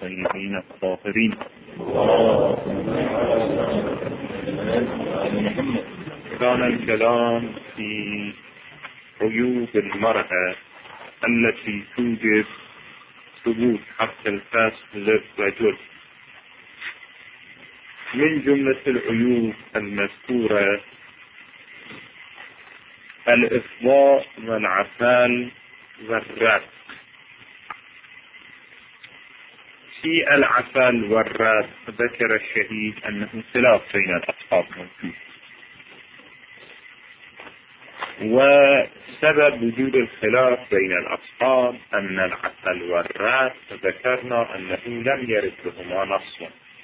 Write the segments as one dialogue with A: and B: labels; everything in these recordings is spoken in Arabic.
A: الطيبين الطاهرين. كان الكلام في عيوب المرأة التي توجب ثبوت حق الفسخ للرجل. من جملة العيوب المذكورة الإفضاء والعفال والرد. في العفال والرد ذكر الشهيد أنه خلاف بين الأصحاب موجود، وسبب وجود الخلاف بين الأصحاب أن العفال والرد ذكرنا أنه لم يرد لهما نص،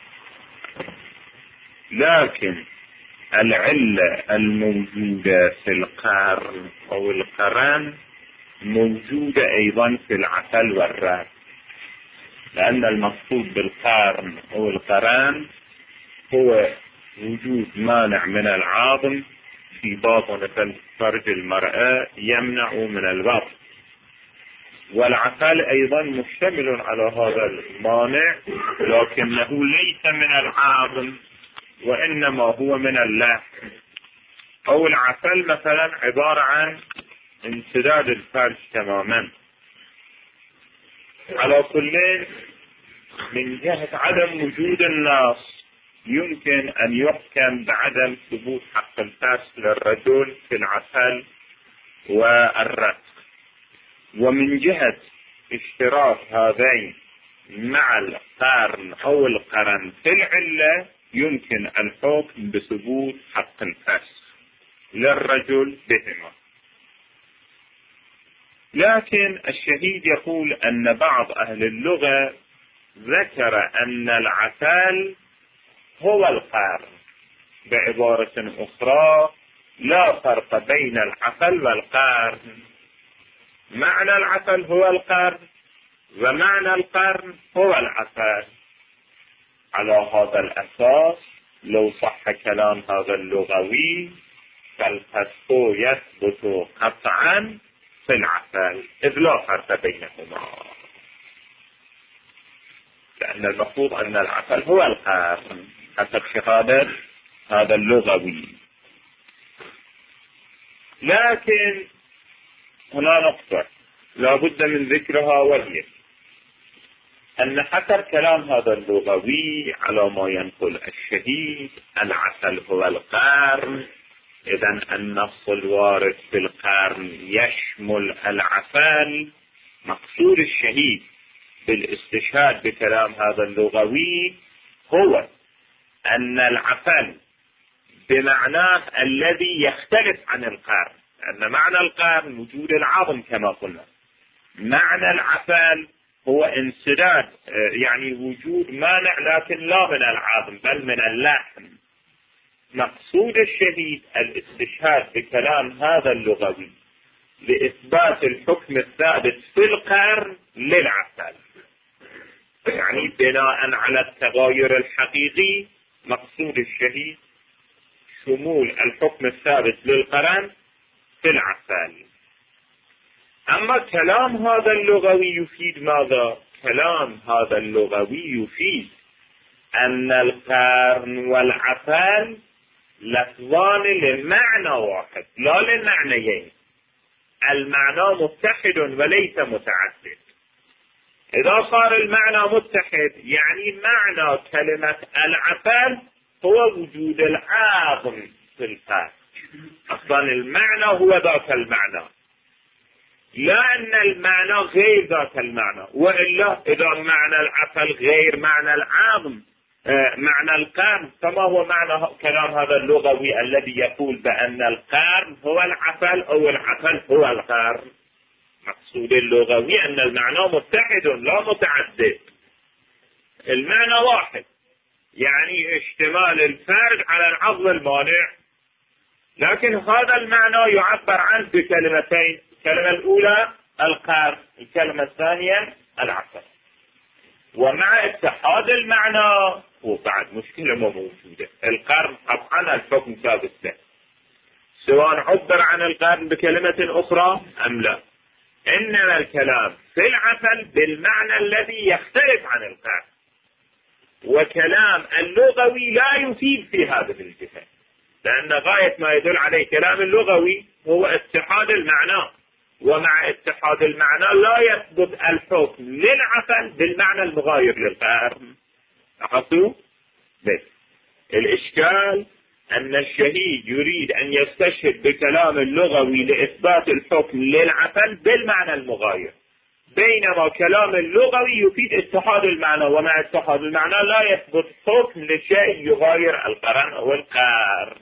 A: لكن العلة الموجودة في القرن أو القرن موجودة أيضا في العفل والرد، لأن المقصود بالقرن أو القرن هو وجود مانع من العظم في باطن فرج المرأة يمنع من الوضع، والعفل أيضا مشتمل على هذا المانع لكنه ليس من العظم وإنما هو من اللحم. أو العفل مثلا عبارة عن انسداد الفرج تماما. على كل من جهة عدم وجود النص يمكن أن يحكم بعدم ثبوت حق الفسخ للرجل في العفل والرتق، ومن جهة اشتراك هذين مع القرن أو القرن في العلة يمكن الحكم بثبوت حق الفسخ للرجل بهما. لكن الشهيد يقول أن بعض أهل اللغة ذكر أن العفل هو القرن، بعبارة أخرى لا فرق بين العفل والقرن، معنى العفل هو القرن ومعنى القرن هو العفل. على هذا الأساس لو صح كلام هذا اللغوي فالفسخ يثبت قطعا في العفل إذ لا فرق بينهما، لأن المفروض أن العفل هو القرن حسب شهادة هذا اللغوي. لكن هنا نقطة لا بد من ذكرها، وهي أن حسب كلام هذا اللغوي على ما ينقل الشهيد العفل هو القرن، إذن النص الوارد في القرن يشمل العفل. مقصود الشهيد بالاستشهاد بكلام هذا اللغوي هو أن العفل بمعناه الذي يختلف عن القرن، أن معنى القرن وجود العظم كما قلنا، معنى العفل هو انسداد يعني وجود مانع لكن لا من العظم بل من اللحم. مقصود الشهيد الاستشهاد بكلام هذا اللغوي لإثبات الحكم الثابت في القرن للعفل، يعني بناء على التغاير الحقيقي. مقصود الشهيد شمول الحكم الثابت للقرن في العفل. أما كلام هذا اللغوي يفيد ماذا؟ كلام هذا اللغوي يفيد أن القرن والعفل لفظان لمعنى واحد لا لمعنيين، المعنى متحد وليس متعدد. إذا صار المعنى متحد يعني معنى كلمة العفل هو وجود العظم في الفرج، أصلا المعنى هو ذاك المعنى، لا أن المعنى غير ذاك المعنى. وإلا إذا معنى العفل غير معنى العظم معنى القرن، فما هو معنى كلام هذا اللغوي الذي يقول بأن القرن هو العفل أو العفل هو القرن؟ مقصود اللغوي أن المعنى متحد لا متعدد، المعنى واحد، يعني اشتمال الفرج على العظم المانع. لكن هذا المعنى يعبر عنه بكلمتين، الكلمة الأولى القرن، الكلمة الثانية العفل. ومع اتحاد المعنى وبعد مشكلة موجودة، القرن قطعا الحكم ثابت له سواء عبر عن القرن بكلمة أخرى أم لا، إنما الكلام في العفل بالمعنى الذي يختلف عن القرن، وكلام اللغوي لا يفيد في هذه الجهة، لأن غاية ما يدل عليه كلام اللغوي هو اتحاد المعنى، ومع اتحاد المعنى لا يثبت الحكم للعفل بالمعنى المغاير للقرن. لاحظتوا؟ بس الإشكال أن الشهيد يريد أن يستشهد بكلام اللغوي لإثبات الحكم للعفل بالمعنى المغاير، بينما كلام اللغوي يفيد اتحاد المعنى، ومع اتحاد المعنى لا يثبت حكم لشيء يغاير القرن أو القرن.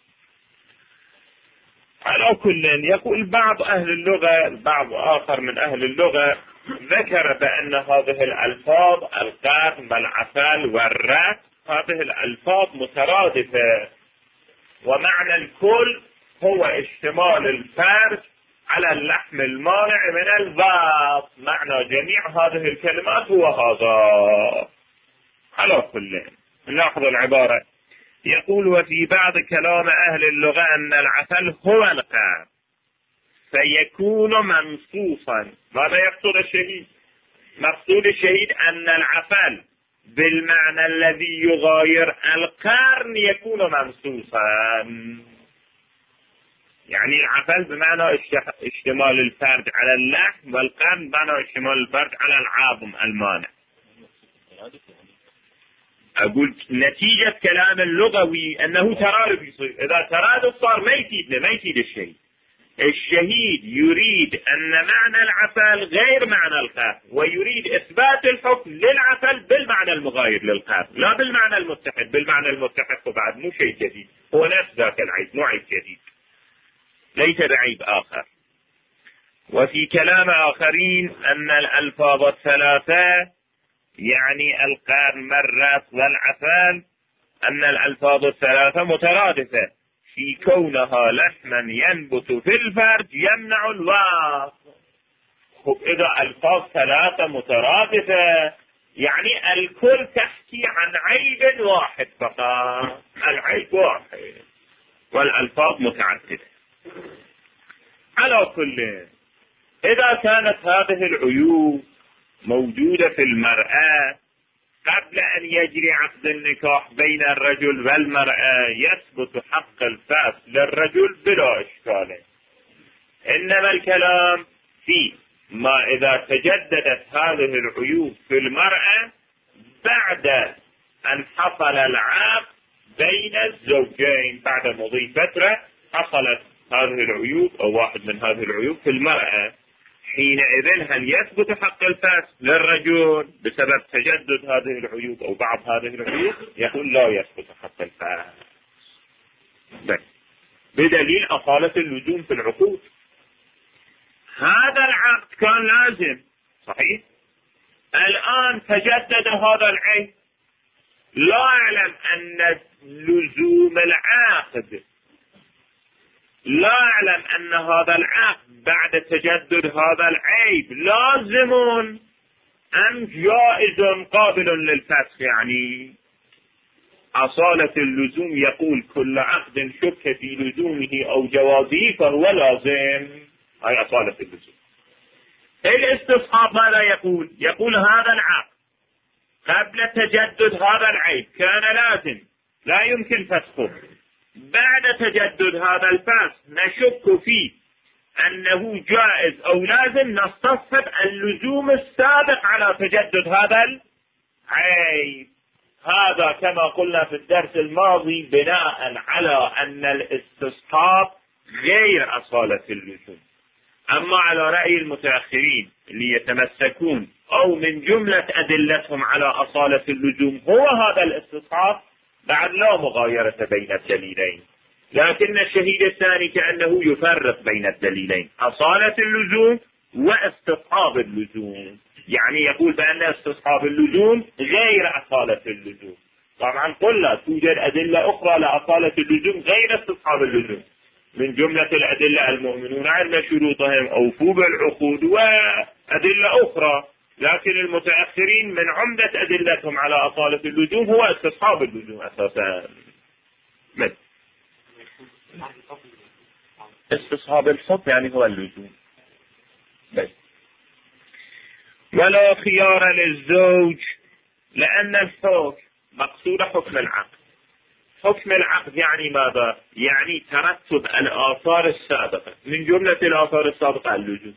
A: على كل يقول بعض أهل اللغة، بعض آخر من أهل اللغة ذكر بأن هذه الألفاظ القرن والعفل والرأس هذه الألفاظ مترادفة، ومعنى الكل هو اشتمال الفرج على اللحم المانع من الباط، معنى جميع هذه الكلمات هو هذا. على كل نلاحظ العبارة، يقول وفي بعض كلام أهل اللغة أن العفل هو القرن فيكون منصوصا. ماذا يقصد الشهيد؟ مقصود الشهيد أن العفل بالمعنى الذي يغاير القرن يكون منصوصا، يعني العفل بمعنى اشتمال الفرد على اللحم، والقرن بمعنى اشتمال الفرد على العظم المانع. أقول نتيجة كلام اللغوي أنه ترادف يصير، إذا ترادف صار ما يفيد الشيء. الشهيد يريد أن معنى العفل غير معنى القرن، ويريد إثبات الحكم للعفل بالمعنى المغاير للقرن لا بالمعنى المتحد. بالمعنى المتحد وبعد مو شيء جديد، هو نفس ذاك العيب، مو عيب جديد، ليس بعيب آخر. وفي كلام آخرين أن الألفاظ الثلاثة يعني القرن والرأس والعفل أن الألفاظ الثلاثة مترادفة في كونها لحما ينبت في الفرج يمنع الوصف. إذا ألفاظ ثلاثة مترادفة يعني الكل تحكي عن عيب واحد فقط، العيب واحد والألفاظ متعددة. على كل إذا كانت هذه العيوب موجودة في المرأة قبل أن يجري عقد النكاح بين الرجل والمرأة يثبت حق الفاس للرجل بلا إشكال، إنما الكلام في ما إذا تجددت هذه العيوب في المرأة بعد أن حصل العقد بين الزوجين، بعد مضي فترة حصلت هذه العيوب أو واحد من هذه العيوب في المرأة، حينئذ هل يثبت حق الفاس للرجل بسبب تجدد هذه العيوب أو بعض هذه العيوب؟ يقول لا يثبت حق الفاس بدليل أصالة اللزوم في العقود. هذا العقد كان لازم صحيح، الآن تجدد هذا العيب، لا أعلم أن لزوم العقد، لا أعلم أن هذا العقد بعد تجدد هذا العيب لازم أم جائز قابل للفسخ. يعني أصالة اللزوم يقول كل عقد شك في لزومه أو جوازه فهو لازم، هاي أصالة اللزوم. الاستصحاب ماذا يقول؟ يقول هذا العقد قبل تجدد هذا العيب كان لازم لا يمكن فسخه، بعد تجدد هذا الفسخ نشك فيه أنه جائز أو لازم، نستصحب اللزوم السابق على تجدد هذا العيب. هذا كما قلنا في الدرس الماضي بناء على أن الاستصحاب غير أصالة اللزوم. أما على رأي المتأخرين اللي يتمسكون أو من جملة أدلتهم على أصالة اللزوم هو هذا الاستصحاب، بعد لا مغايرة بين الدليلين، لكن الشهيد الثاني كأنه يفرق بين الدليلين، أصالة اللزوم واستصحاب اللزوم، يعني يقول بأن استصحاب اللزوم غير أصالة اللزوم. طبعا قلنا توجد أدلة أخرى لأصالة اللزوم غير استصحاب اللزوم، من جملة الأدلة المؤمنون عند شروطهم أوفوا بالعقود وأدلة أخرى، لكن المتأخرين من عمدة أدلتهم على أصالة اللزوم هو استصحاب اللزوم أساسا. من استصحاب الحكم يعني هو اللزوم بس. ولا خيار للزوج لأن الحكم مقصود حكم العقد. حكم العقد يعني ماذا؟ يعني ترتب الآثار السابقة، من جملة الآثار السابقة اللزوم.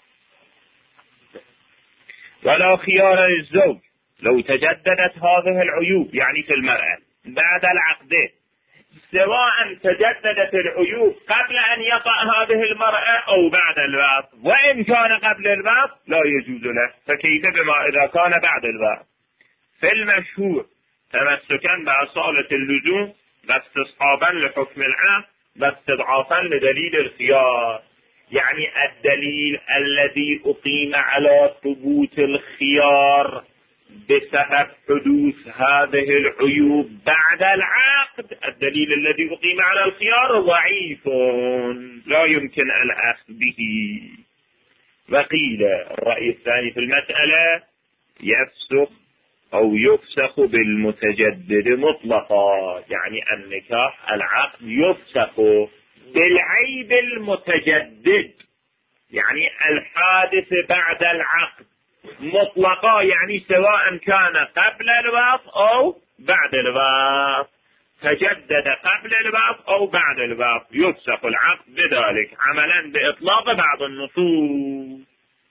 A: ولا خيار للزوج لو تجددت هذه العيوب، يعني في المرأة بعد العقد، سواء تجددت العيوب قبل أن يقع هذه المرأة أو بعد الوقت، وإن كان قبل الوقت لا يجوز له، فكيف بما إذا كان بعد الوقت؟ في المشهور تمسكا بأصالة اللزوم واستصحابا لحكم العقد واستضعافا لدليل الخيار. يعني الدليل الذي أقيم على ثبوت الخيار بسبب حدوث هذه العيوب بعد العقد، الدليل الذي أقيم على الخيار ضعيف لا يمكن الأخذ به. وقيل الرأي الثاني في المسألة يفسخ أو يفسخ بالمتجدد مطلقا، يعني النكاح العقد يفسخ بالعيب المتجدد، يعني الحادث بعد العقد مطلقا، يعني سواء كان قبل الوقت أو بعد الوقت، تجدد قبل الوقت أو بعد الوقت يفسخ العقد بذلك، عملا بإطلاق بعض النصوص.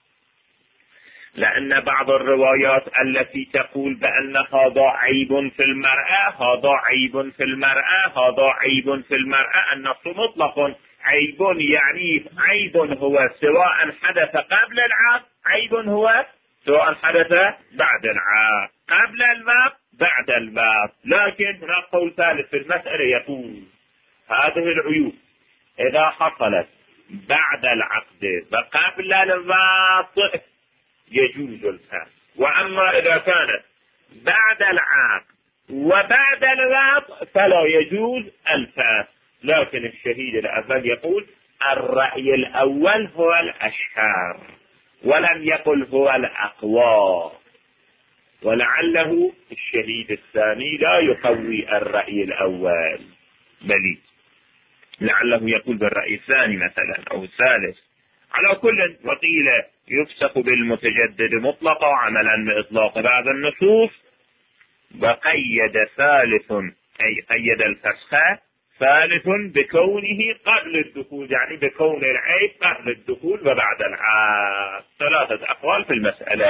A: لأن بعض الروايات التي تقول بأن هذا عيب في المرأة، هذا عيب في المرأة، هذا عيب في المرأة، النص مطلق. عيب يعني عيب هو سواء حدث قبل العقد، عيب هو سواء حدث بعد العقد، قبل الوقت بعد الوقت. لكن هناك قول ثالث في المسألة يقول هذه العيوب إذا حصلت بعد العقد وقبل الوقت يجوز الفسخ، وأما إذا كانت بعد العقد وبعد الوقت فلا يجوز الفسخ. لكن الشهيد الأول يقول الرأي الأول هو الأشهر، ولم يقل هو الأقوى، ولعله الشهيد الثاني لا يقوي الرأي الأول، بل لعله يقول بالرأي الثاني مثلا أو الثالث. على كل، وقيل يفسخ بالمتجدد مطلقا عملا بإطلاق بعض النصوص. وقيد ثالث، أي قيد الفسخ ثالث بكونه قبل الدخول، يعني بكون العيب قبل الدخول وبعد العقد. ثلاثة أقوال في المسألة.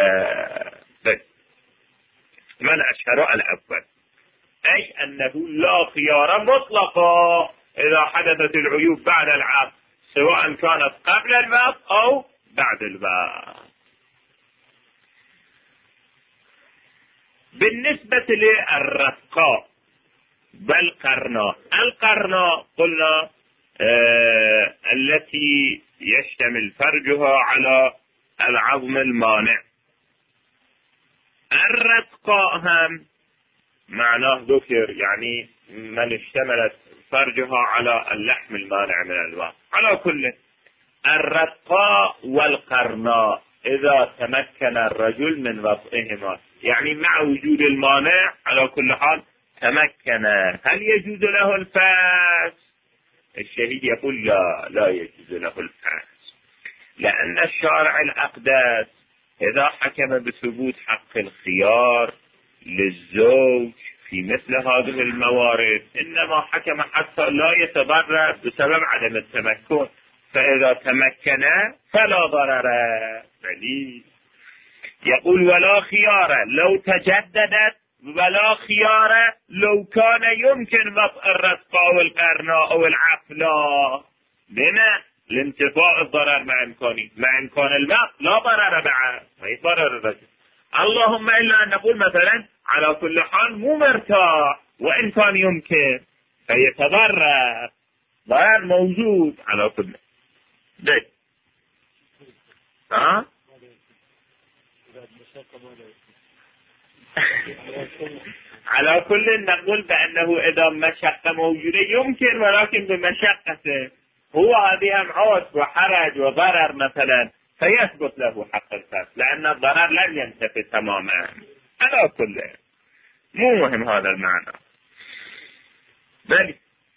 A: ما الأشهر؟ الأول، أي أنه لا خيار مطلقا إذا حدثت العيوب بعد العقد، سواء كانت قبل الوقت أو بعد الوقت. بالنسبة للرفقاء والقرناء، القرناء قلنا التي يشتمل فرجها على العظم المانع. الرفقاء هم معناه ذكر، يعني من اشتملت فرجها على اللحم المانع من الوقت. على كل، الرفقاء والقرناء إذا تمكن الرجل من وطئهما، يعني مع وجود المانع على كل حال تمكن، هل يجوز له الفسخ؟ الشهيد يقول لا يجوز له الفسخ، لأن الشارع الأقدس إذا حكم بثبوت حق الخيار للزوج في مثل هذه الموارد إنما حكم حتى لا يتضرر بسبب عدم التمكن، فإذا تمكن فلا ضرر. يقول ولا خيار لو تجددت، ولا خيار لو كان يمكن وطء الرفقاء والقرناء أو العقلاء، بما لانتفاء الضرر مع إمكان الوقت لا ضرر بعد، ما يضرر الرجل. اللهم إلا أن نقول مثلا على كل حال مو مرتاح وإن كان يمكن فيتضرر، ضرر موجود على كل ده. على كل نقول بأنه إذا مشقة موجودة يمكن، ولكن بمشقته هو هذه عوز وحرج وضرر مثلا، فيثبت له حق الفسخ لأن الضرر لن ينتفي تماما. على كل مو مهم هذا المعنى. بل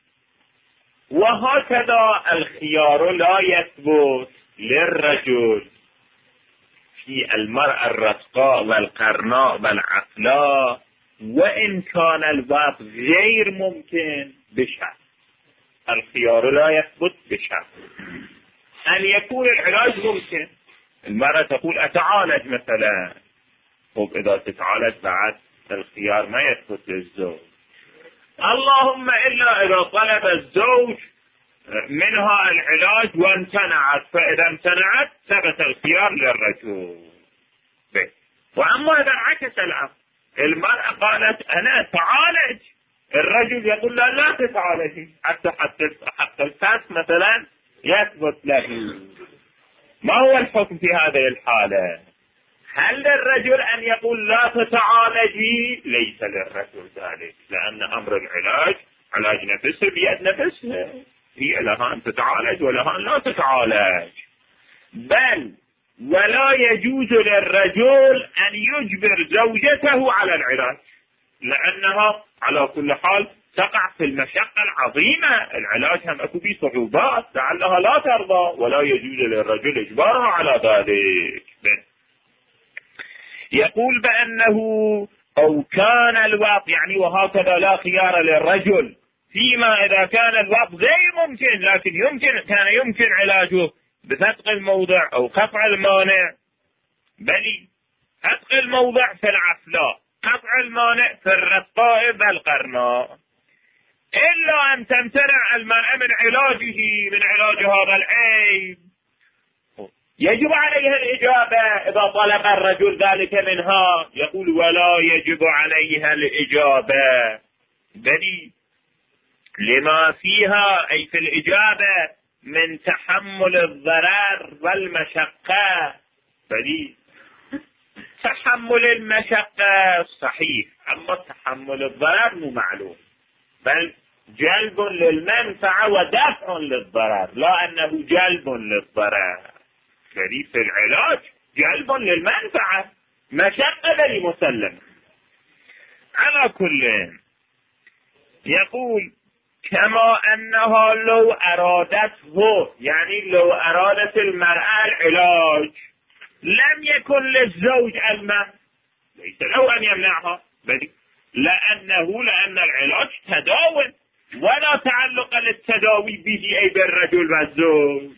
A: وهكذا الخيار لا يثبت للرجل في المرأة الرفقاء والقرناء والعقلاء وإن كان الوضع غير ممكن بشرط. الخيار لا يثبت بشرط أن يكون العلاج ممكن. المرأة تقول أتعالج مثلا، طب إذا تتعالج بعد الخيار ما يثبت للزوج، اللهم إلا إذا طلب الزوج منها العلاج وامتنعت، فإذا امتنعت ثبت الخيار للرجل. وأما إذا انعكس الأمر، المرأة قالت أنا أتعالج، الرجل يقول لا تتعالجي حتى الفاس مثلا يثبت له. ما هو الحكم في هذه الحالة؟ هل للرجل أن يقول لا تتعالجي؟ ليس للرجل ذلك، لأن أمر العلاج علاج نفسه بيد نفسها، هي لها أن تتعالج ولها أن لا تتعالج. بل ولا يجوز للرجل أن يجبر زوجته على العلاج، لأنها على كل حال تقع في المشقة العظيمة. العلاج هم أكو فيه صعوبات لعلها لا ترضى، ولا يجوز للرجل إجبارها على ذلك. يقول بأنه أو كان الوضع، يعني وهكذا لا خيار للرجل فيما إذا كان الوضع غير ممكن، لكن كان يمكن علاجه بفتق الموضع أو قطع المانع. بل فتق الموضع في العفلاء، قطع المانع في الرقائب القرناء، إلا أن تمتنع المرأة من علاجه، من علاج هذا العيب، يجب عليها الإجابة إذا طلب الرجل ذلك منها. يقول ولا يجب عليها الإجابة، بل لما فيها أي في الإجابة من تحمل الضرر والمشقة. بل تحمل المشقة صحيح، أما تحمل الضرر مو معلوم، بل جلب للمنفعة ودفع للضرر، لا أنه جلب للضرر. بل في العلاج جلب للمنفعة، مشقة بل مسلم. على كل يقول كما أنها لو أرادته، يعني لو أرادت المرأة العلاج لم يكن للزوج المنع، ليس له أن يمنعها، بل لأن العلاج تداوي ولا تعلق للتداوي به أي بالرجل والزوج.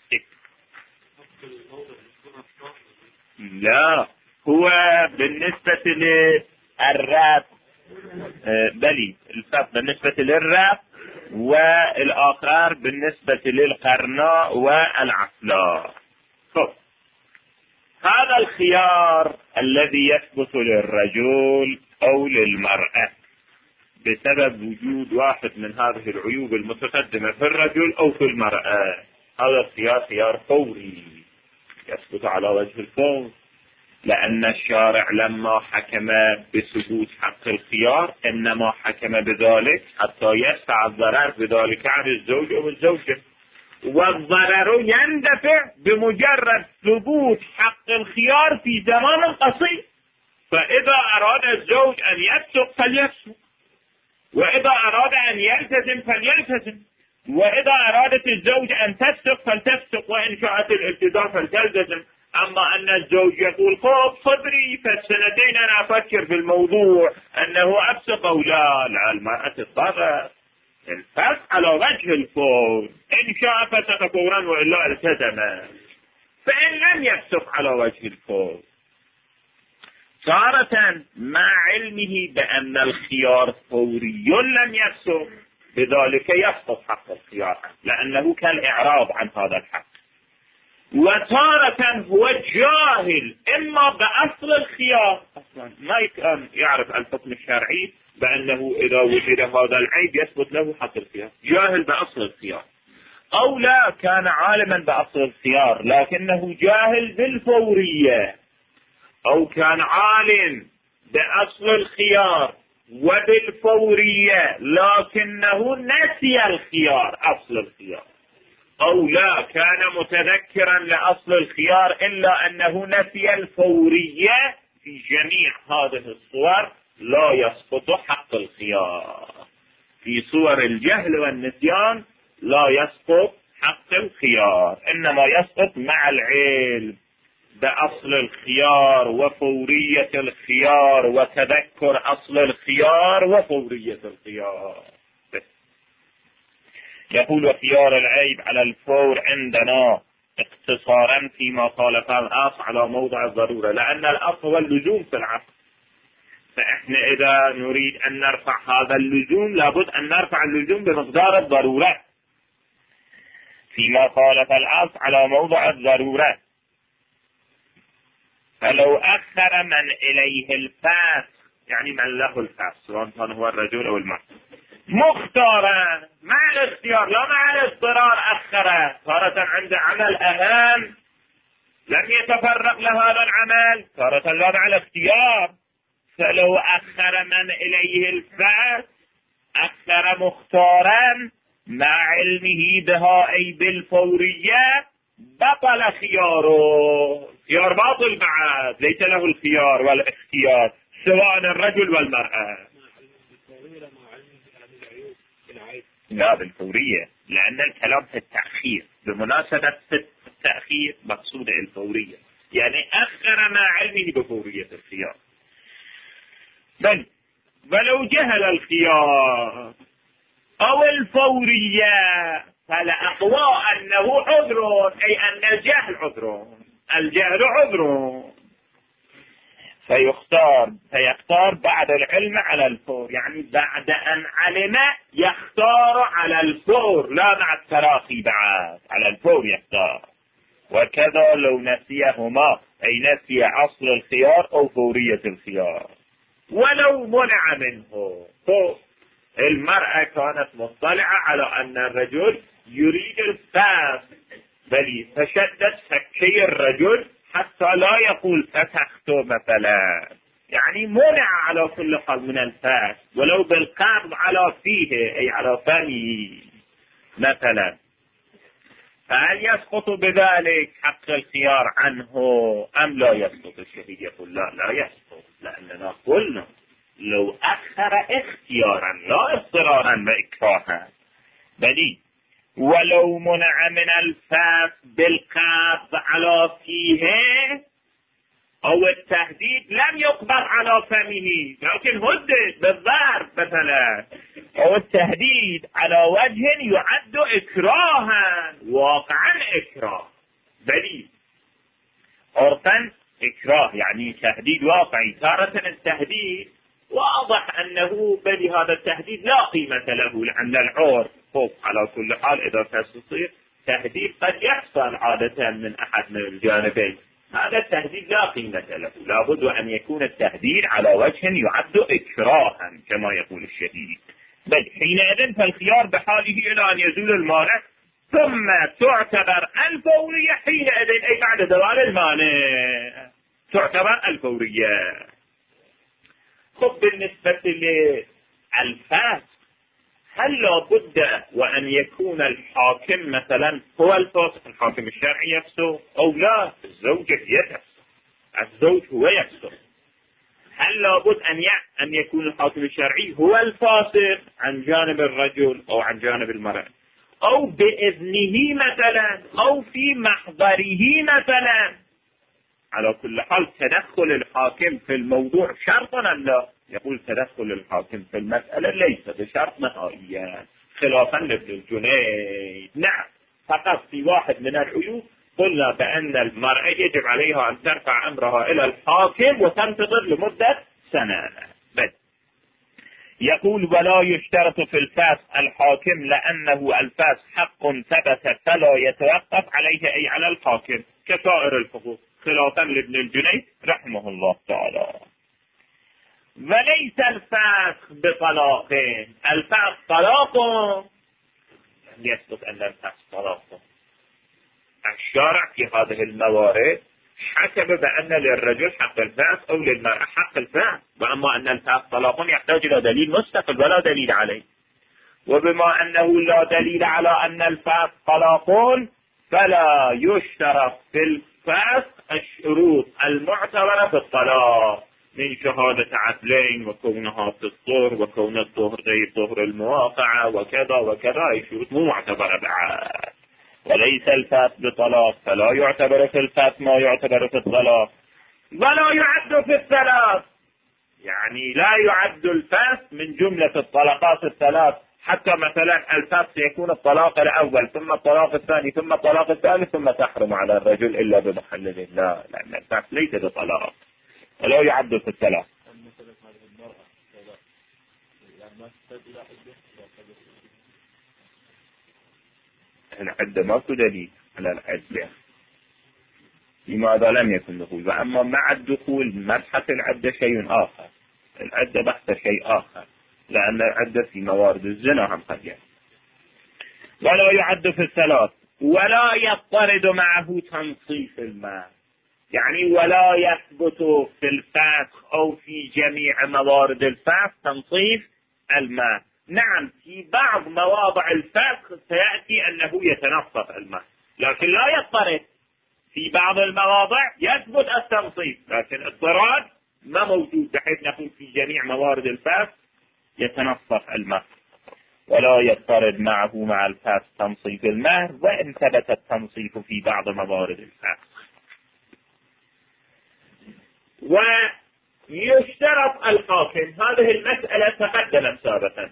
A: لا، هو بالنسبة للرب بلي الفرق بالنسبة للرب، والآخر بالنسبة للقرناء والعفلاء. هذا الخيار الذي يثبت للرجل أو للمرأة بسبب وجود واحد من هذه العيوب المتقدمة في الرجل أو في المرأة، هذا الخيار خيار فوري يثبت على وجه الفور، لأن الشارع لما حكم بثبوت حق الخيار إنما حكم بذلك حتى يدفع الضرر بذلك عن الزوج أو الزوجة، والضرر يندفع بمجرد ثبوت حق الخيار في زمان قصير. فإذا أراد الزوج أن يفسق فليفسق، وإذا أراد أن يلتزم فليلتزم، وإذا أرادت الزوج أن تفسق فلتفسق، وإن شاءت الالتزام فلتلتزم. أما أن الزوج يقول صبري فالسنتين أنا أفكر في الموضوع أنه أفسق أو لا، المرأة تضطر الفسق على وجه الفور، إن شاء فسق فورا وإلا التزم. فإن لم يفسق على وجه الفور تارة مع علمه بأن الخيار فوري لم يفسق، بذلك يسقط حق الخيار لأنه كالإعراض عن هذا الحق. وتارة هو جاهل إما بأصل الخيار، أصلا ما يعرف الحكم الشرعي بأنه إذا وجد هذا العيب يثبت له حق الخيار، جاهل بأصل الخيار، أو لا كان عالما بأصل الخيار لكنه جاهل بالفورية، أو كان عالم بأصل الخيار وبالفورية لكنه نسي الخيار أصل الخيار، أو لا كان متذكرا لأصل الخيار إلا أنه نسي الفورية. في جميع هذه الصور لا يسقط حق الخيار، في صور الجهل والنسيان لا يسقط حق الخيار، إنما يسقط مع العلم. بأصل الخيار وفورية الخيار وتذكر أصل الخيار وفورية الخيار. يقول وخيار العيب على الفور عندنا اختصارا فيما خالف الأصل على موضع الضرورة، لأن الأصل هو اللزوم في العقل، فإحنا إذا نريد أن نرفع هذا اللزوم لابد أن نرفع اللزوم بمقدار الضرورة فيما خالف الأصل على موضع الضرورة. فلو أخر من إليه الفاسق، يعني من له الفاسق سواء كان هو الرجل أو المرأة، مختارا مع الاختيار لا مع الاضطرار، أخره تارة عند عمل أهم لم يتفرق لهذا العمل، تارة لا مع الاختيار. فلو أخر من إليه الفاسق أخر مختارا مع علمه بها أي بالفورية بطل خياره، خيار باطل بعد، ليس له الخيار والاختيار سواء الرجل والمرأة. لا بالفورية، لأن الكلام في التأخير، بمناسبة التأخير مقصود الفورية، يعني أخر مع علمه بفورية الخيار. بل ولو جهل الخيار أو الفورية فالأقوى أنه عذر، أي أن الجهل عذر، الجهل عذر، فيختار بعد العلم على الفور، يعني بعد أن علم يختار على الفور لا مع التراخي، بعد على الفور يختار. وكذا لو نسيهما، أي نسي أصل الخيار أو فورية الخيار. ولو منع منه، المرأة كانت مطلعة على أن الرجل يريد الفاسق، بل فشدت فكي الرجل حتى لا يقول فسخته مثلا، يعني منع على كل حال من الفاسق ولو بالقبض على فيه أي على فمه مثلا. فهل يسقط بذلك حق الخيار عنه أم لا يسقط؟ الشهيد يقول لا يسقط، لأننا قلنا لو أخر اختيارا لا اضطرارا وإكراها، بل ولو منع من الفاسق بالقبض على فيه أو التهديد لم يقبض على فمه، لكن هدد بالضرب مثلا، أو التهديد على وجه يعد إكراها، واقعا إكراه، بل عرفا إكراه يعني تهديد واقعي. تارة التهديد واضح أنه بل هذا التهديد لا قيمة له، لأن العرف على كل حال إذا تصير تهديد قد يحصل عادة من أحد من الجانبين، هذا التهديد لا قيمة له، لابد أن يكون التهديد على وجه يعد إكراها كما يقول الشهيد. بل حينئذ فالخيار بحاله إلى أن يزول المانع، ثم تعتبر الفورية حينئذ أي بعد زوال المانع تعتبر الفورية. خب بالنسبة للفاسق، هل لابد وأن يكون الحاكم مثلا هو الفاسق، الحاكم الشرعي يفسق أو لا؟ الزوجة هي تفسق، الزوج هو يفسق. هل لابد أن يكون الحاكم الشرعي هو الفاسق عن جانب الرجل أو عن جانب المرأة، أو بإذنه مثلا أو في محضره مثلا؟ على كل حال تدخل الحاكم في الموضوع شرطا أم لا؟ يقول تدخل الحاكم في المسألة ليس بشرط نهائيا، خلافا لابن الجنيد. نعم، فقط في واحد من العيوب قلنا بأن المرأة يجب عليها أن ترفع أمرها إلى الحاكم وتنتظر لمدة سنة بس. يقول ولا يشترط في الفاسق الحاكم، لأنه الفاسق حق ثبت فلا يتوقف عليه أي على الحاكم كسائر الحقوق، خلافا لابن الجنيد رحمه الله تعالى. وليس الفاسق بطلاق، الفاسق طلاق يثبت أن الفاسق طلاق. الشارع في هذه الموارد حكم بأن للرجل حق الفاسق أو للمرأة حق الفاسق، وأما أن الفاسق طلاق يحتاج إلى دليل مستقل ولا دليل عليه. وبما أنه لا دليل على أن الفاسق طلاق فلا يشترط في الفاسق الشروط المعتبرة في الطلاق من شهادة عدلين وكونها في الطهر وكون الطهر غير طهر المواقعة وكذا وكذا، أي شروط مو معتبرة بعد. وليس الفاس بطلاق، فلا يعتبر في الفاس ما يعتبر في الطلاق، ولا يعد في الثلاث، يعني لا يعد الفاس من جملة الطلقات الثلاث، حتى مثلا الفاس يكون الطلاق الأول ثم الطلاق الثاني ثم الطلاق الثالث ثم تحرم على الرجل إلا بمحلل، لا، لأن الفاس ليس بطلاق ولا يعد في الثلاث. العدة ما في دليل على العدة، لماذا لم يكن دخول، وأما مع الدخول مبحث العدة شيء آخر، العدة بحث شيء آخر، لأن العدة في موارد الزنا هم قد يعني. ولا يعد في الثلاث، ولا يضطرد معه تنصيف الماء، يعني ولا يثبت في الفسخ أو في جميع موارد الفسخ تنصيف الماء. نعم في بعض مواضع الفسخ سيأتي أنه يتنصف الماء، لكن لا يضطرد، في بعض المواضع يثبت التنصيف، لكن اضطراد ما موجود، بحيث نقول في جميع موارد الفسخ يتنصف الماء. ولا يضطرد معه مع الفسخ تنصيف المهر وإن ثبت التنصيف في بعض موارد الفسخ. ويشترط الحاكم، هذه المسألة تقدمت سابقا،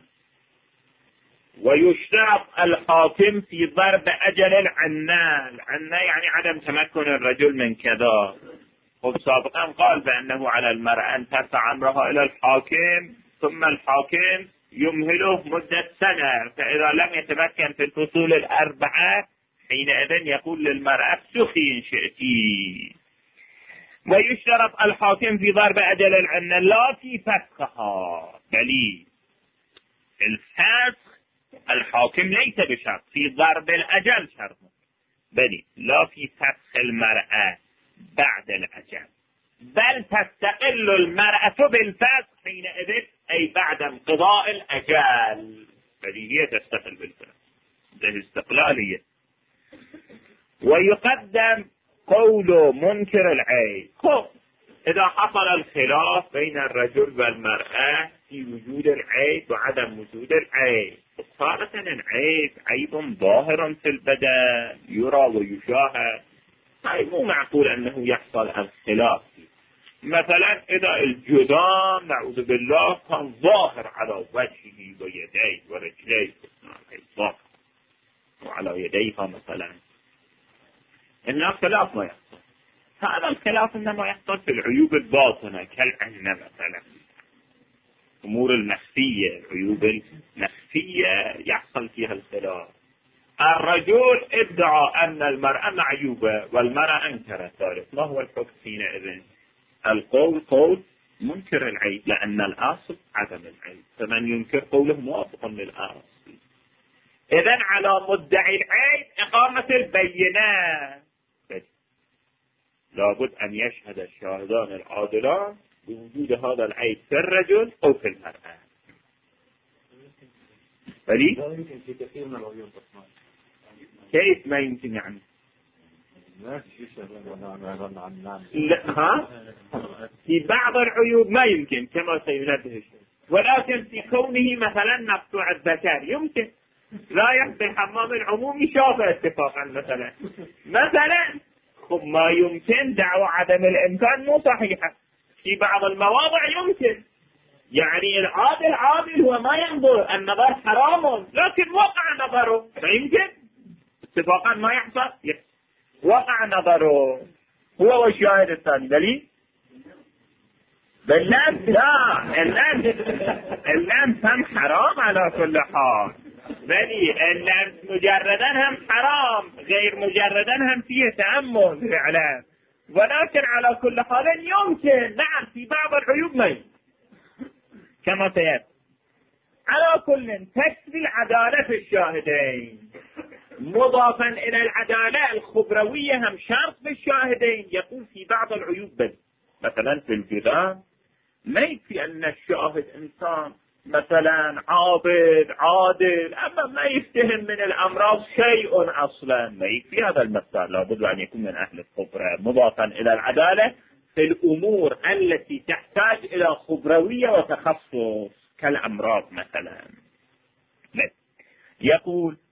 A: ويشترط الحاكم في ضرب أجل العنان، يعني عدم تمكن الرجل من كذا. سابقا قال بأنه على المرأة أن ترفع أمرها إلى الحاكم، ثم الحاكم يمهله مدة سنة، فإذا لم يتمكن في الفصول الأربعة حينئذ يقول للمرأة سخي إن شئتي. ويشترط الحاكم في ضرب أجل العنان لا في فسخها، بل الفسخ الحاكم ليس بشرط، في ضرب الأجل شرط، بل لا في فسخ المرأة بعد الأجل، بل تستقل المرأة بالفسخ حينئذ أي بعد انقضاء الأجل، بل هي تستقل بالفسخ، ده استقلالية. ويقدم قول منكر العيب. إذا حصل الخلاف بين الرجل والمرأة في وجود العيب وعدم وجود العيب، صارة العيب عيب ظاهر في البدن يرى ويشاهد، مو معقول أنه يحصل الخلاف. مثلا إذا الجذام نعوذ بالله كان ظاهر على وجهه ويديه ورجليه وعلى يديها مثلا، إن الخلاف ما يحصل. هذا الخلاف إنما يحصل في العيوب الباطنة كالعين مثلا، أمور المخفية، العيوب المخفية يحصل فيها الخلاف. الرجل ادعى أن المرأة معيوبة والمرأة أنكرت ذلك، ما هو الحكم حينئذ؟ القول قول منكر العيب، لأن الأصل عدم العيب، فمن ينكر قوله موافق للأصل. إذن على مدعي العيب إقامة البينة، لابد أن يشهد الشاهدان العادلان بوجود هذا العيب في الرجل أو في المرأة. كيف ما يمكن يعني؟ لا، في بعض العيوب ما يمكن كما سينبه، ولكن في كونه مثلا مقطوع الذكر يمكن، لا يخفي الحمام العمومي شافه اتفاقا مثلا ما يمكن دعوى عدم الإمكان مو صحيحة، في بعض المواضع يمكن، يعني العادل عادل هو ما ينظر، النظر حرام لكن وقع نظره، فيمكن اتفاقا ما يحصل، وقع نظره هو والشاهد الثاني دليل باللمس، لا اللمس هم حرام على كل حال، بلي اللمس مجردا هم حرام، غير مجردا هم فيه تأمل فعلا، ولكن على كل حال يمكن، نعم في بعض العيوب ما يمكن كما سيأتي. على كل تكفي العدالة في الشاهدين، مضافا إلى العدالة الخبروية هم شرط بالشاهدين، يقول في بعض العيوب بل مثلا في الجذام ما يكفي أن الشاهد إنسان مثلا عابد عادل أما ما يفتهم من الأمراض شيء أصلا، ما يكفي هذا المقدار، لابد أن يكون من أهل الخبرة، مضافا إلى العدالة في الأمور التي تحتاج إلى خبروية وتخصص كالأمراض مثلا. يقول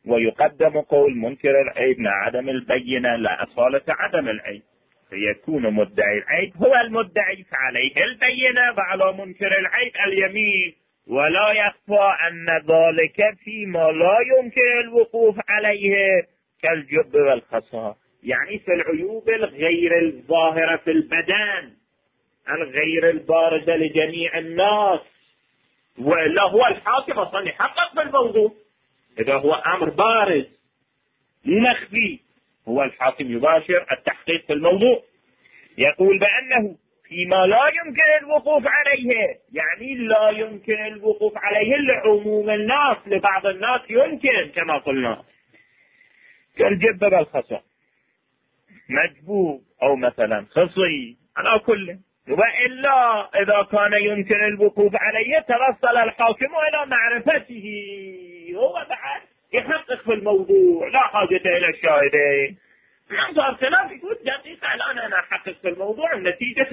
A: ويقدم قول منكر العيب مع عدم البينة لا أصالة عدم العيب، فيكون مدعي العيب هو المدعي فعليه البينة، وعلى منكر العيب اليمين. ولا يخفى أن ذلك فيما لا يمكن الوقوف عليه كالجب والخصا، يعني في العيوب الغير الظاهرة في البدن الغير البارزة لجميع الناس. وإلا هو الحاكم أصلا يحقق بالموضوع، إذا هو أمر بارز مخفي هو الحاكم يباشر التحقيق في الموضوع. يقول بأنه فيما لا يمكن الوقوف عليه، يعني لا يمكن الوقوف عليه لعموم الناس، لبعض الناس يمكن كما قلنا كالجب والخصا، مجبوب أو مثلا خصي على كل. وإلا إذا كان يمكن الوقوف عليه توصل الحاكم إلى معرفته، هو بعد يحقق في الموضوع لا حاجة إلى الشاهدين. صار كلام يقول دقيقة الآن أنا أحقق في الموضوع النتيجة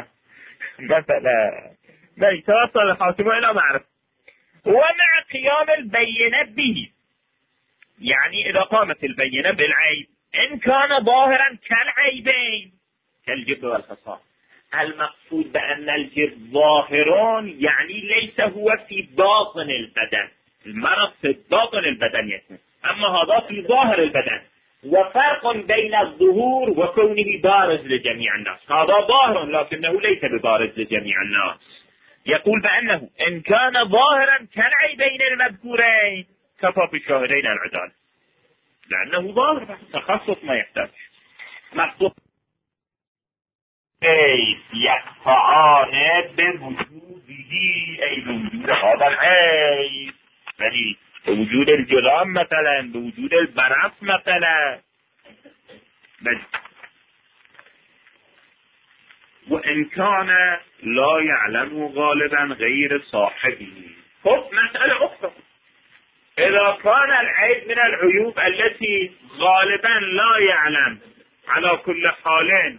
A: مثلا ما يتوصل الحاكم إلى معرفة. ومع قيام البينة به، يعني إذا قامت البينة بالعيب إن كان ظاهرا كالعيبين كالجب والخصا. المقصود بأن الجب ظاهرون يعني ليس هو في باطن البدن، المرض في باطن البدن يكون، أما هذا في ظاهر البدن. وفرق بين الظهور وكونه بارز لجميع الناس، هذا ظاهر لكنه ليس ببارز لجميع الناس. يقول بأنه إن كان ظاهرا كالعيبين المذكورين كفى بشاهدين العدالة، لأنه ظاهر تخصص ما يحتاج. مقصود يقطعان بوجوده أي بوجود هذا العيب، يعني بوجود الجرام مثلا، بوجود البرص مثلا. وإن كان لا يعلم غالبا غير صاحبه. خب مسألة أخرى، إذا كان العيب من العيوب التي غالبا لا يعلم على كل حال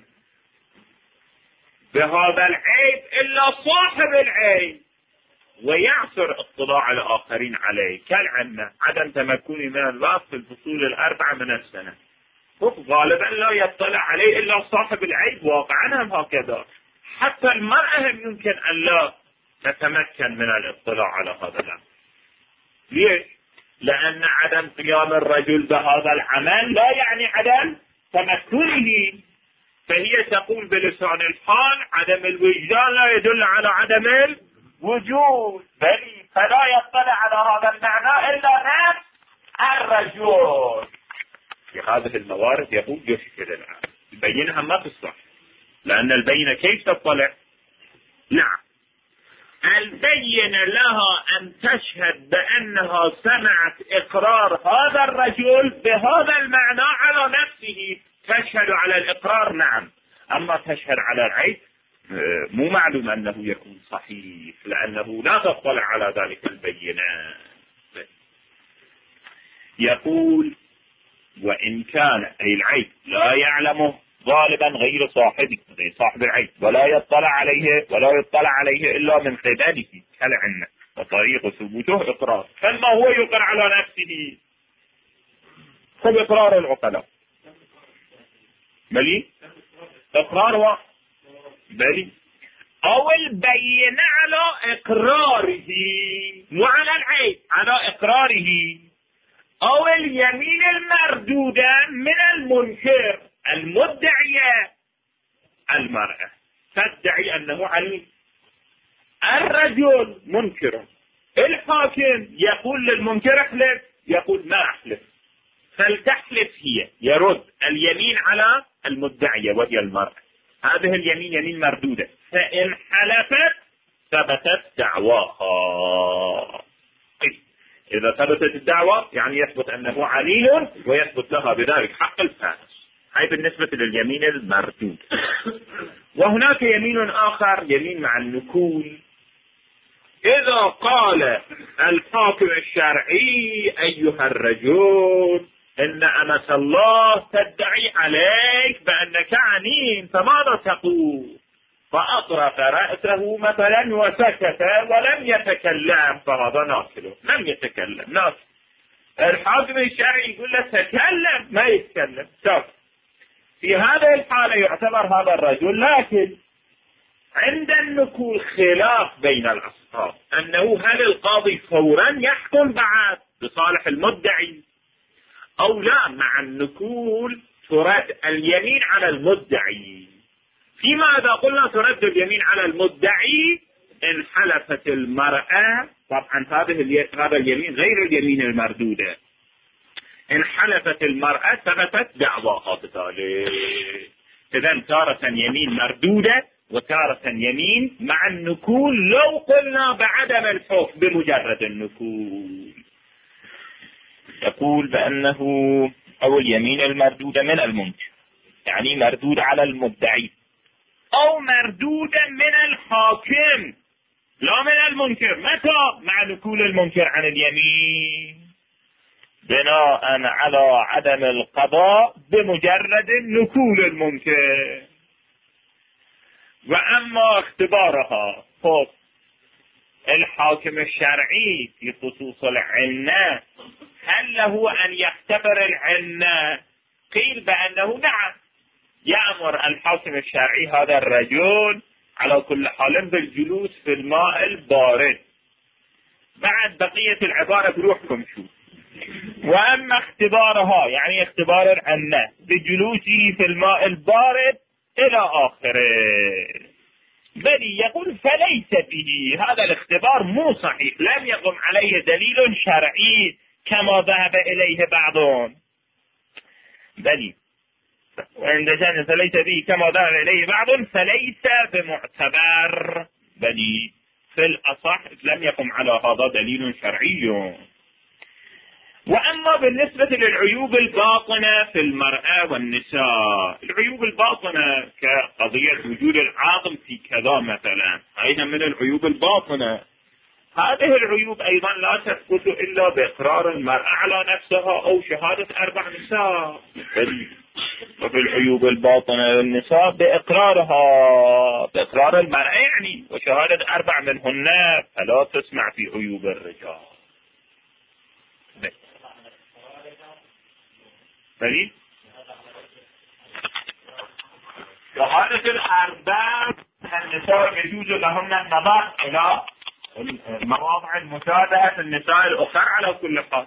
A: بهذا العيب إلا صاحب العيب ويعثر اطلاع الآخرين عليه، كالعمة عدم تمكنه من الوقت في الفصول الأربعة من السنة، غالبا لا يطلع عليه إلا صاحب العيب، واقعا هم هكذا. حتى المرأة يمكن أن لا تتمكن من الاطلاع على هذا الأمر. ليش؟ لأن عدم قيام الرجل بهذا العمل لا يعني عدم تمكنه، فهي تقول بلسان الحال عدم الوجدان لا يدل على عدم الوجود، بل فلا يطلع على هذا المعنى إلا نفس الرجل. في هذه الموارد يقول يشكل الآن البينة ما تصح، لأن البينة كيف تطلع؟ نعم، البينة لها أن تشهد بأنها سمعت إقرار هذا الرجل بهذا المعنى على نفسه، تشهد على الإقرار نعم، أما تشهد على العيب مو معلوم أنه يكون صحيح، لأنه لا تطلع على ذلك البينة. يقول وإن كان أي العيب لا يعلمه غالبا غير صاحبه، غير صاحب العيب، ولا يطلع عليه إلا من قبله كالعنة، وطريق ثبوته إقرار. فما هو يقر على نفسه؟ فبإقرار العقلاء بلي إقرار بلي، أو البينة على إقراره وعلى العيب على إقراره، أو اليمين المردودة من المنكر المدعية. المرأة تدعي أنه عليم، الرجل منكر، الحاكم يقول للمنكر احلف، يقول ما احلف، فلتحلف هي، يرد اليمين على المدعية وهي المرأة. هذه اليمين يمين مردودة، فإن حلفت ثبتت دعواها. إذا ثبتت الدعوة يعني يثبت أنه علي ويثبت لها بذلك حق الفاس، هاي بالنسبة لليمين المردود. وهناك يمين آخر، يمين مع النكول. إذا قال الحاكم الشرعي أيها الرجل إن أمة الله تدعي عليك بأنك عنين، فماذا تقول؟ فأطرق رأسه مثلا وسكت ولم يتكلم، فهذا ناكل، لم يتكلم ناكل. الحاكم الشرعي يقول له تكلم، ما يتكلم. في هذه الحالة يعتبر هذا الرجل. لكن عند النكول خلاف بين الأصحاب أنه هل القاضي فورا يحكم بعد بصالح المدعي أو لا. مع النكول ترد اليمين على المدعي. فيما إذا قلنا ترد اليمين على المدعي إن حلفت المرأة، طبعا هذا اليمين غير اليمين المردودة، إن حلفت المرأة ثبتت دعواها بذلك. إذن تارة يمين مردودة وتارة يمين مع النكول لو قلنا بعدم الحكم بمجرد النكول. يقول بأنه أو اليمين المردودة من المنكر، يعني مردود على المدعي، أو مردودة من الحاكم لا من المنكر. متى؟ مع نكول المنكر عن اليمين بناء على عدم القضاء بمجرد نكول المنكر. وأما اختبارها الحاكم الشرعي في خصوص العنة، هل له أن يختبر العنة؟ قيل بأنه نعم، يأمر الحاكم الشرعي هذا الرجل على كل حال بالجلوس في الماء البارد. بعد بقية العبارة بروحكم شو. وأما اختبارها يعني اختبار العنة بجلوسه في الماء البارد إلى آخره، بل يقول فليس به، هذا الاختبار مو صحيح، لم يقم عليه دليل شرعي كما ذهب إليه بعضهم. بل وعند جانب فليس به كما ذهب إليه بعضهم فليس بمعتبر، بل في الأصح لم يقم على هذا دليل شرعي. وأما بالنسبة للعيوب الباطنة في المرأة والنساء، العيوب الباطنة كقضية وجود العاقل في كذا مثلا، أيضا من العيوب الباطنة. هذه العيوب أيضا لا تثبت إلا بإقرار المرأة على نفسها أو شهادة 4 نساء. وفي العيوب الباطنة للنساء بإقرار المرأة يعني وشهادة 4 منهن، فلا تسمع في عيوب الرجال. بلي شهادة 4 النساء يجوز لهن النظر إلى مواضع المشابهة في النساء الأخرى على كل حال.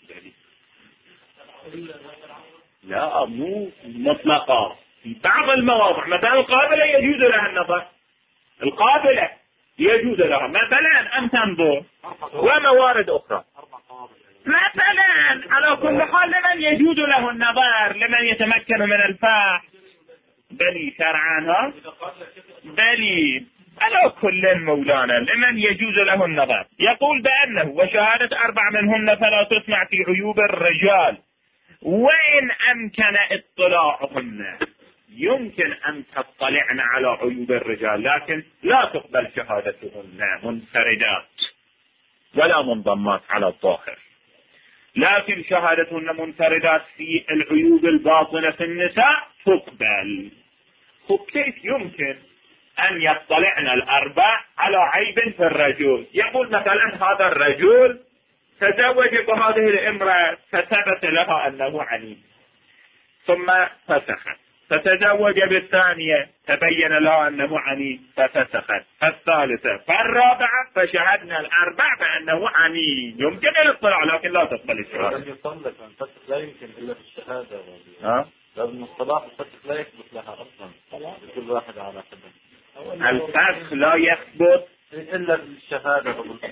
A: لا مو مطلقا، في بعض المواضع مثلا القابلة يجوز لها النظر، القابلة يجوز لها مثلا أن تنظر، وموارد أخرى مثلا على كل حال لمن يجوز له النظر، لمن يتمكن من الفحص. بلي شرعا بلي على كل مولانا لمن يجوز له النظر. يقول بأنه وشهادة 4 منهن فلا تسمع في عيوب الرجال وإن أمكن اطلاعهن. يمكن أن تطلعن على عيوب الرجال لكن لا تقبل شهادتهن منفردات ولا منضمات على الظاهر، لكن شهادتهن منفردات في العيوب الباطنة في النساء تقبل. كيف يمكن أن يطلعن الأربع على عيب في الرجل؟ يقول مثلا هذا الرجل تزوج بهذه الامرأة فثبت لها أنه عنيد ثم فسخت، فتزوج بالثانية تبين لها أنه عنيد ففسخت، الثالثة فالرابعة فشهدنا الأربع بأنه عنيد. يمكن الاطلاع لكن لا تقبل الشهادة.
B: لم يصلك أن تثبت لا يمكن إلا في الشهادة. لأن الصلاح الفتح لا يثبت لها أصلا لكل واحد على حدة.
A: الفسخ لا يثبت
B: إلا بالشهادة.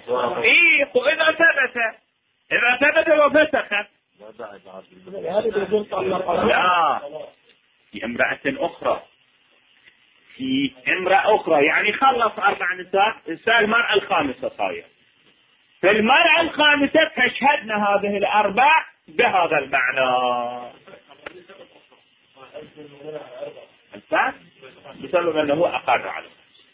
A: إذا ثبت وفسخت لا في امرأة أخرى، في امرأة أخرى يعني خلص 4 نساء، المرأة الخامسة صاير، في المرأة الخامسة تشهدنا هذه الأربع بهذا المعنى. الفاسد بسبب أنه أقر عليه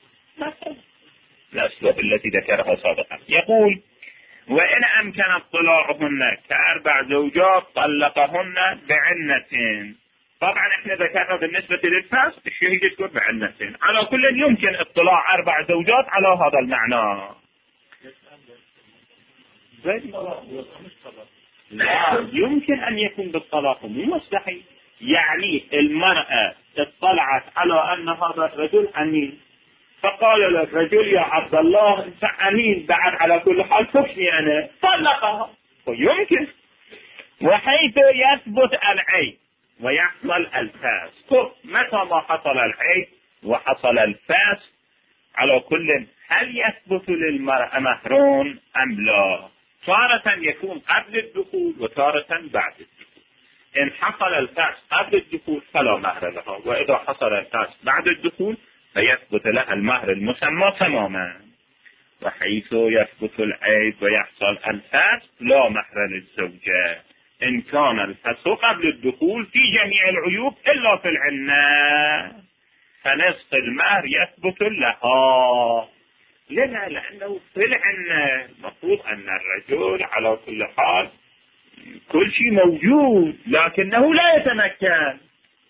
A: الأسباب التي ذكرها سابقا. يقول وإن أمكن اطلاعهن ك4 زوجات طلقهن بعنة. طبعا احنا ذكرنا بالنسبة للفاسد الشهيد يذكر بعنة، على كل يمكن اطلاع 4 زوجات على هذا المعنى. لا يمكن أن يكون بالطلاق، مو مستحيل. يعني المرأة اطلعت على أن هذا الرجل أمين، فقال للرجل يا عبد الله أنت أمين بعد على كل حال فكني أنا، طلقها. ويمكن وحيث يثبت العيب ويحصل الفاس. متى ما حصل العيب وحصل الفاس على كل هل يثبت للمرأة مهر أم لا؟ تارة يكون قبل الدخول وتارة بعد الدخول. إن حصل الفاس قبل الدخول فلا مهر لها، وإذا حصل الفاس بعد الدخول فيثبت لها المهر المسمى تماما. وحيث يثبت العيب ويحصل الفاس لا مهر للزوجة إن كان الفسخ قبل الدخول في جميع العيوب إلا في العنة، فنصف المهر يثبت لها. لما؟ لأنه في العنة المفروض أن الرجل على كل حال كل شيء موجود لكنه لا يتمكن.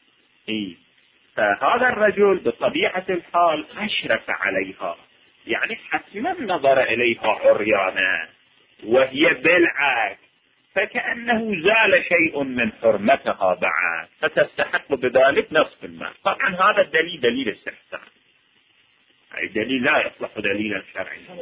A: فهذا الرجل بطبيعة الحال أشرف عليها، يعني حتما نظر إليها عريانا وهي بالعكس، فكأنه زال شيء من حرمتها بعد، فتستحق بذلك نصف المال. طبعا هذا الدليل دليل استحسان، أي دليل لا يصلح دليلا شرعيا،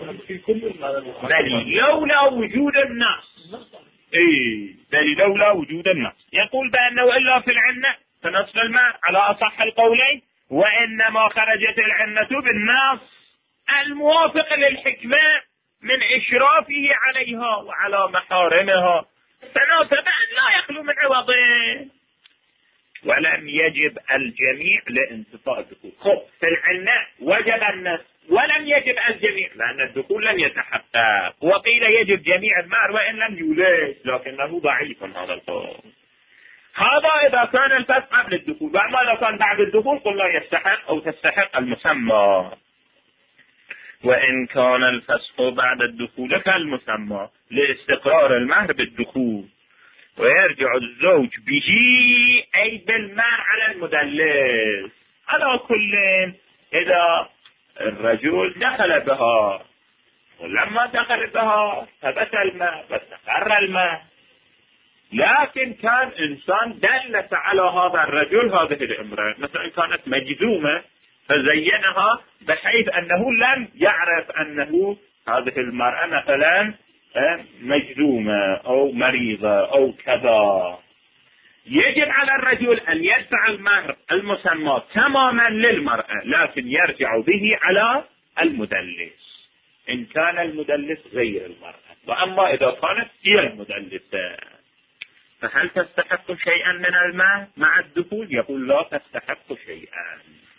A: دليل لولا وجود النص. دليل لولا وجود النص يقول بأنه إلا في العنة فنصف المال على أصح القولين، وإنما خرجت العنة بالنص الموافق للحكمة من إشرافه عليها وعلى محارمها، فناسب أن لا يخلو من عوضين. ولم يجب الجميع لانتفاء الدخول. في العنة وجب النصف ولم يجب الجميع لأن الدخول لم يتحقق، وقيل يجب جميع المهر وإن لم يولد، لكنه ضعيف هذا القول. هذا إذا كان الفسخ قبل الدخول، وأما إذا كان بعد الدخول قلنا يستحق أو تستحق المسمى. وإن كان الفسخ بعد الدخول فالمسمى لاستقرار المهر بالدخول، ويرجع الزوج به أي بالمهر على المدلس. على كل إذا الرجل دخل بها ولما دخل بها ثبت المهر واستقر المهر، لكن كان إنسان دلس على هذا الرجل هذه الامرأة، مثلا كانت مجذومة فزينها بحيث أنه لم يعرف أنه هذه المرأة مثلا مجذومة أو مريضة أو كذا. يجب على الرجل أن يدفع المهر المسمى تماما للمرأة، لكن يرجع به على المدلس إن كان المدلس غير المرأة. وأما إذا كانت هي المدلسة فهل تستحق شيئا من المال مع الدخول؟ يقول لا تستحق شيئا.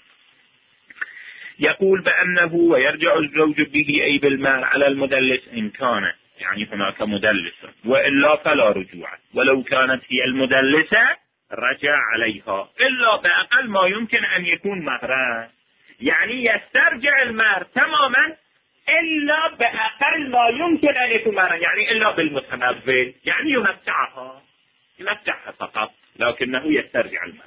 A: يقول بأنه ويرجع الزوج به أي بالمال على المدلس إن كان يعني هناك مدلسة، وإلا فلا رجوع. ولو كانت هي المدلسة رجع عليها إلا بأقل ما يمكن أن يكون مهرا، يعني يسترجع المهر تماما إلا بأقل ما يمكن أن يكون مهرا، يعني إلا بالمتنبل، يعني يمتعها فقط لكنه يسترجع المهر.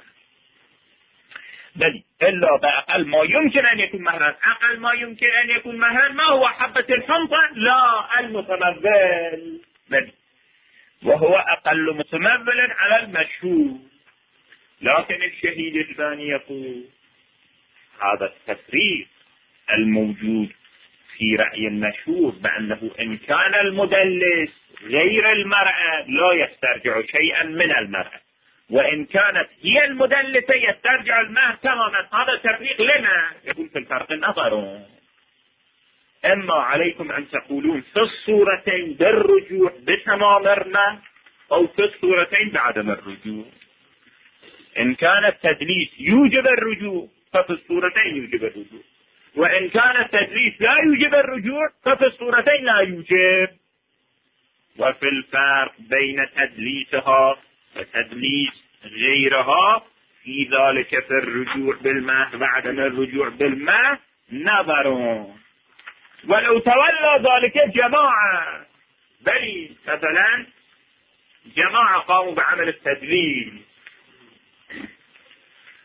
A: بل إلا بأقل ما يمكن أن يكون مهرا. أقل ما يمكن أن يكون مهرا ما هو حبة الحنطة؟ لا، المتمبل. بل وهو أقل متمبل على المشهور. لكن الشهيد الثاني يقول هذا التفريق الموجود في رأي المشهور بأنه إن كان المدلس غير المرأة لا يسترجع شيئا من المرأة، وإن كانت هي المدلسة يسترجع المهر تماما. هذا تفريق لنا يقول في الفرق النظر. إما عليكم أن تقولون في الصورتين بالرجوع بتمام المهر أو في الصورتين بعدم الرجوع. إن كان التدليس يوجب الرجوع ففي الصورتين يوجب الرجوع، وإن كان التدليس لا يوجب الرجوع ففي الصورتين لا يوجب. وفي الفرق بين تدليسها وتدليس غيرها في ذلك في الرجوع بالمهر بعدم الرجوع بالمهر نظر. ولو تولى ذلك جماعة، بل مثلا جماعة قاموا بعمل التدليس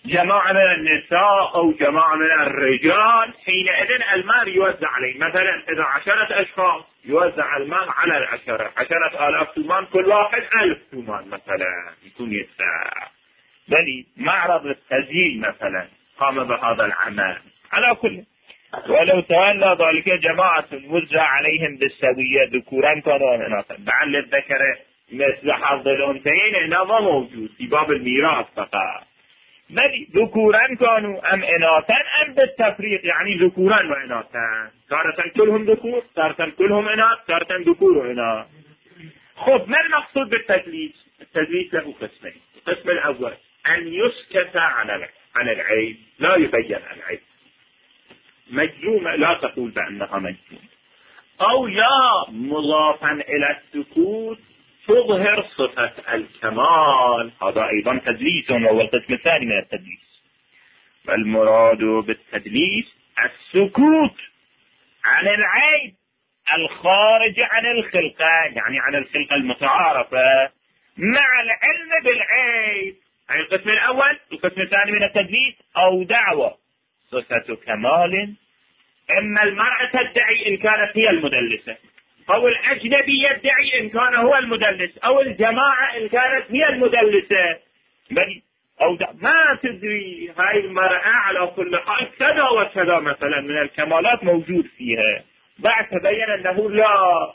A: جماعة من النساء أو جماعة من الرجال، حينئذ المال يوزع عليه. مثلا إذا 10 أشخاص يوزع المال على 10,000 تومان، كل واحد 1000 تومان مثلا يكون يدفع. بل معرض التسجيل مثلا قام بهذا العمل. على كل، ولو تولى ذلك جماعة وزع عليهم بالسوية ذكورا كانوا أم إناثا، بعد للذكر مثل حظ الأنثيين، هنا ما موجود في باب الميراث فقط. بل ذكورا كانوا أم إناثا، أم بالتفريق يعني ذكورا وإناثا، تارة كلهم ذكور، تارة كلهم إناث، تارة ذكور وإناث. خب ما المقصود بالتدليس؟ التدليس له قسمين. القسم الأول أن يسكت عن العيب، لا يبين العيب. مجزومة لا تقول بأنها مجزومة، أو لا مضافا إلى السكوت تظهر صفة الكمال، هذا أيضا تدليس وهو القسم الثاني من التدليس. فالمراد بالتدليس السكوت عن العيب الخارج عن الخلقة، يعني عن الخلقة المتعارفة، مع العلم بالعيب. هذا القسم الأول. القسم الثاني من التدليس أو دعوة صفة كمال، إما المرأة تدعي إن كانت هي المدلسة، أو الأجنبي يدعي إن كان هو المدلس، أو الجماعة إن كانت هي المدلسة. بل أو ما تدري هاي المرأة على كل حال كذا وكذا مثلا من الكمالات موجود فيها، بعد تبين أنه لا،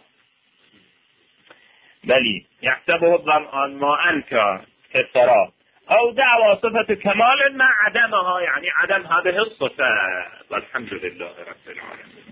A: بل يحسبه الظمآن ماء كالسراب، أو دعوى صفة كمال مع عدمها، يعني عدم هذه الصفة. والحمد لله رب العالمين.